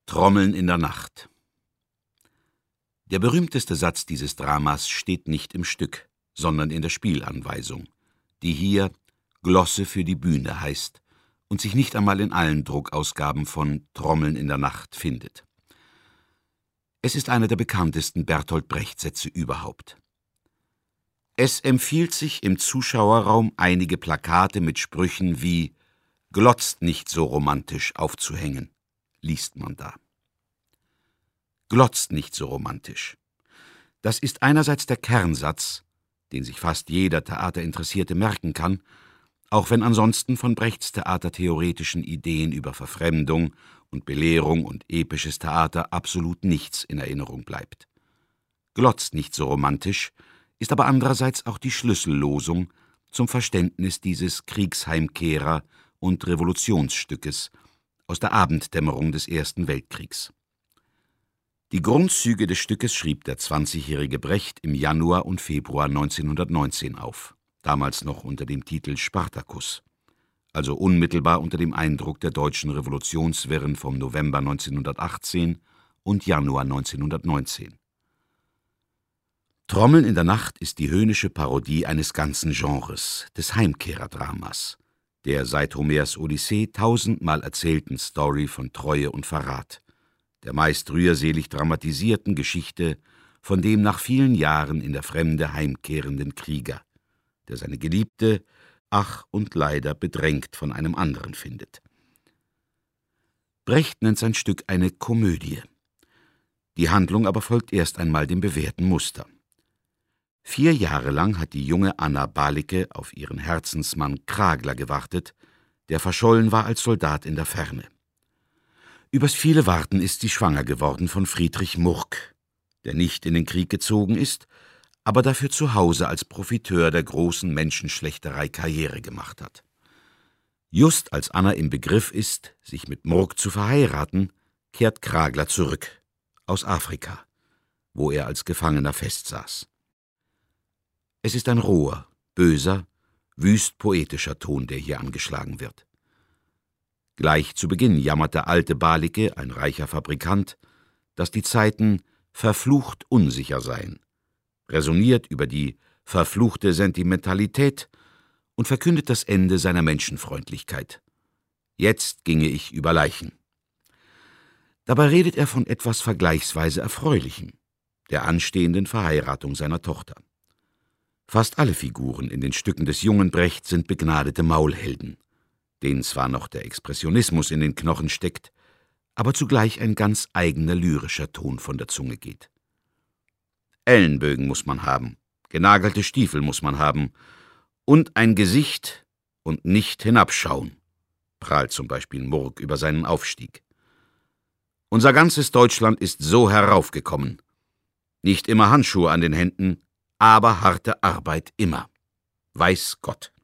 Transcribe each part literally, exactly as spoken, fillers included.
Trommeln in der Nacht. Der berühmteste Satz dieses Dramas steht nicht im Stück, sondern in der Spielanweisung, die hier Glosse für die Bühne heißt und sich nicht einmal in allen Druckausgaben von Trommeln in der Nacht findet. Es ist einer der bekanntesten Bertolt Brecht-Sätze überhaupt. Es empfiehlt sich, im Zuschauerraum einige Plakate mit Sprüchen wie »Glotzt nicht so romantisch« aufzuhängen, liest man da. Glotzt nicht so romantisch. Das ist einerseits der Kernsatz, den sich fast jeder Theaterinteressierte merken kann, auch wenn ansonsten von Brechts theatertheoretischen Ideen über Verfremdung und Belehrung und episches Theater absolut nichts in Erinnerung bleibt. Glotzt nicht so romantisch ist aber andererseits auch die Schlüssellosung zum Verständnis dieses Kriegsheimkehrer- und Revolutionsstückes aus der Abenddämmerung des Ersten Weltkriegs. Die Grundzüge des Stückes schrieb der zwanzigjährige Brecht im Januar und Februar neunzehnhundertneunzehn auf, damals noch unter dem Titel Spartacus, also unmittelbar unter dem Eindruck der deutschen Revolutionswirren vom November neunzehnhundertachtzehn und Januar neunzehnhundertneunzehn. Trommeln in der Nacht ist die höhnische Parodie eines ganzen Genres, des Heimkehrerdramas, der seit Homers Odyssee tausendmal erzählten Story von Treue und Verrat, der meist rührselig dramatisierten Geschichte von dem nach vielen Jahren in der Fremde heimkehrenden Krieger, der seine Geliebte, ach und leider bedrängt von einem anderen findet. Brecht nennt sein Stück eine Komödie. Die Handlung aber folgt erst einmal dem bewährten Muster. Vier Jahre lang hat die junge Anna Balicke auf ihren Herzensmann Kragler gewartet, der verschollen war als Soldat in der Ferne. Übers viele Warten ist sie schwanger geworden von Friedrich Murk, der nicht in den Krieg gezogen ist, aber dafür zu Hause als Profiteur der großen Menschenschlechterei Karriere gemacht hat. Just als Anna im Begriff ist, sich mit Murk zu verheiraten, kehrt Kragler zurück, aus Afrika, wo er als Gefangener festsaß. Es ist ein roher, böser, wüst poetischer Ton, der hier angeschlagen wird. Gleich zu Beginn jammert der alte Balicke, ein reicher Fabrikant, dass die Zeiten verflucht unsicher seien, räsoniert über die verfluchte Sentimentalität und verkündet das Ende seiner Menschenfreundlichkeit. Jetzt ginge ich über Leichen. Dabei redet er von etwas vergleichsweise Erfreulichem, der anstehenden Verheiratung seiner Tochter. Fast alle Figuren in den Stücken des jungen Brecht sind begnadete Maulhelden, denen zwar noch der Expressionismus in den Knochen steckt, aber zugleich ein ganz eigener lyrischer Ton von der Zunge geht. Ellenbögen muss man haben, genagelte Stiefel muss man haben und ein Gesicht und nicht hinabschauen, prahlt zum Beispiel Murk über seinen Aufstieg. Unser ganzes Deutschland ist so heraufgekommen. Nicht immer Handschuhe an den Händen, aber harte Arbeit immer. Weiß Gott.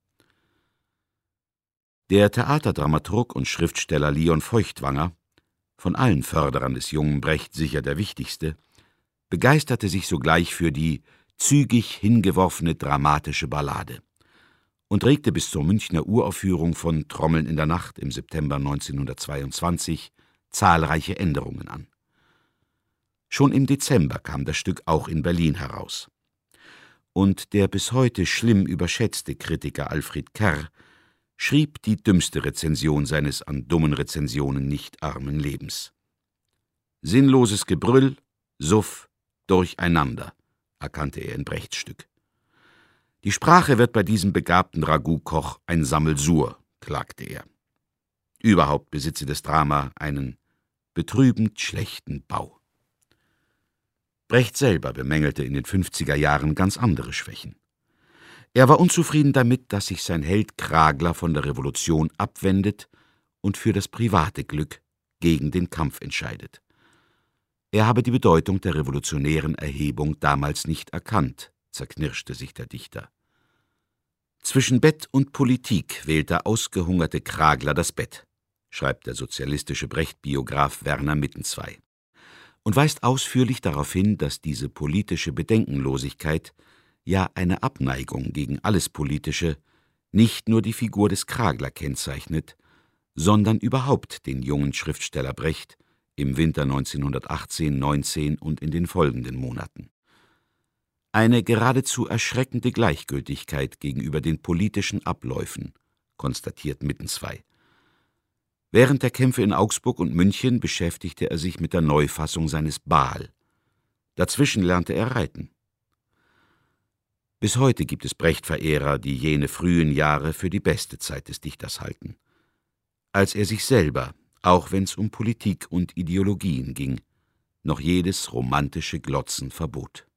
Der Theaterdramaturg und Schriftsteller Leon Feuchtwanger, von allen Förderern des jungen Brecht sicher der wichtigste, begeisterte sich sogleich für die zügig hingeworfene dramatische Ballade und regte bis zur Münchner Uraufführung von Trommeln in der Nacht im September neunzehnhundertzweiundzwanzig zahlreiche Änderungen an. Schon im Dezember kam das Stück auch in Berlin heraus. Und der bis heute schlimm überschätzte Kritiker Alfred Kerr schrieb die dümmste Rezension seines an dummen Rezensionen nicht armen Lebens. Sinnloses Gebrüll, Suff, Durcheinander, erkannte er in Brechts Stück. Die Sprache wird bei diesem begabten Ragout-Koch ein Sammelsur, klagte er. Überhaupt besitze das Drama einen betrübend schlechten Bau. Brecht selber bemängelte in den fünfziger Jahren ganz andere Schwächen. Er war unzufrieden damit, dass sich sein Held Kragler von der Revolution abwendet und für das private Glück gegen den Kampf entscheidet. Er habe die Bedeutung der revolutionären Erhebung damals nicht erkannt, zerknirschte sich der Dichter. Zwischen Bett und Politik wählt der ausgehungerte Kragler das Bett, schreibt der sozialistische Brecht-Biograf Werner Mittenzwei, und weist ausführlich darauf hin, dass diese politische Bedenkenlosigkeit, ja eine Abneigung gegen alles Politische, nicht nur die Figur des Kragler kennzeichnet, sondern überhaupt den jungen Schriftsteller Brecht im Winter neunzehnhundertachtzehn neunzehn und in den folgenden Monaten. Eine geradezu erschreckende Gleichgültigkeit gegenüber den politischen Abläufen, konstatiert Mittenzwei. Während der Kämpfe in Augsburg und München beschäftigte er sich mit der Neufassung seines Baal. Dazwischen lernte er reiten. Bis heute gibt es Brecht-Verehrer, die jene frühen Jahre für die beste Zeit des Dichters halten. Als er sich selber, auch wenn es um Politik und Ideologien ging, noch jedes romantische Glotzen verbot.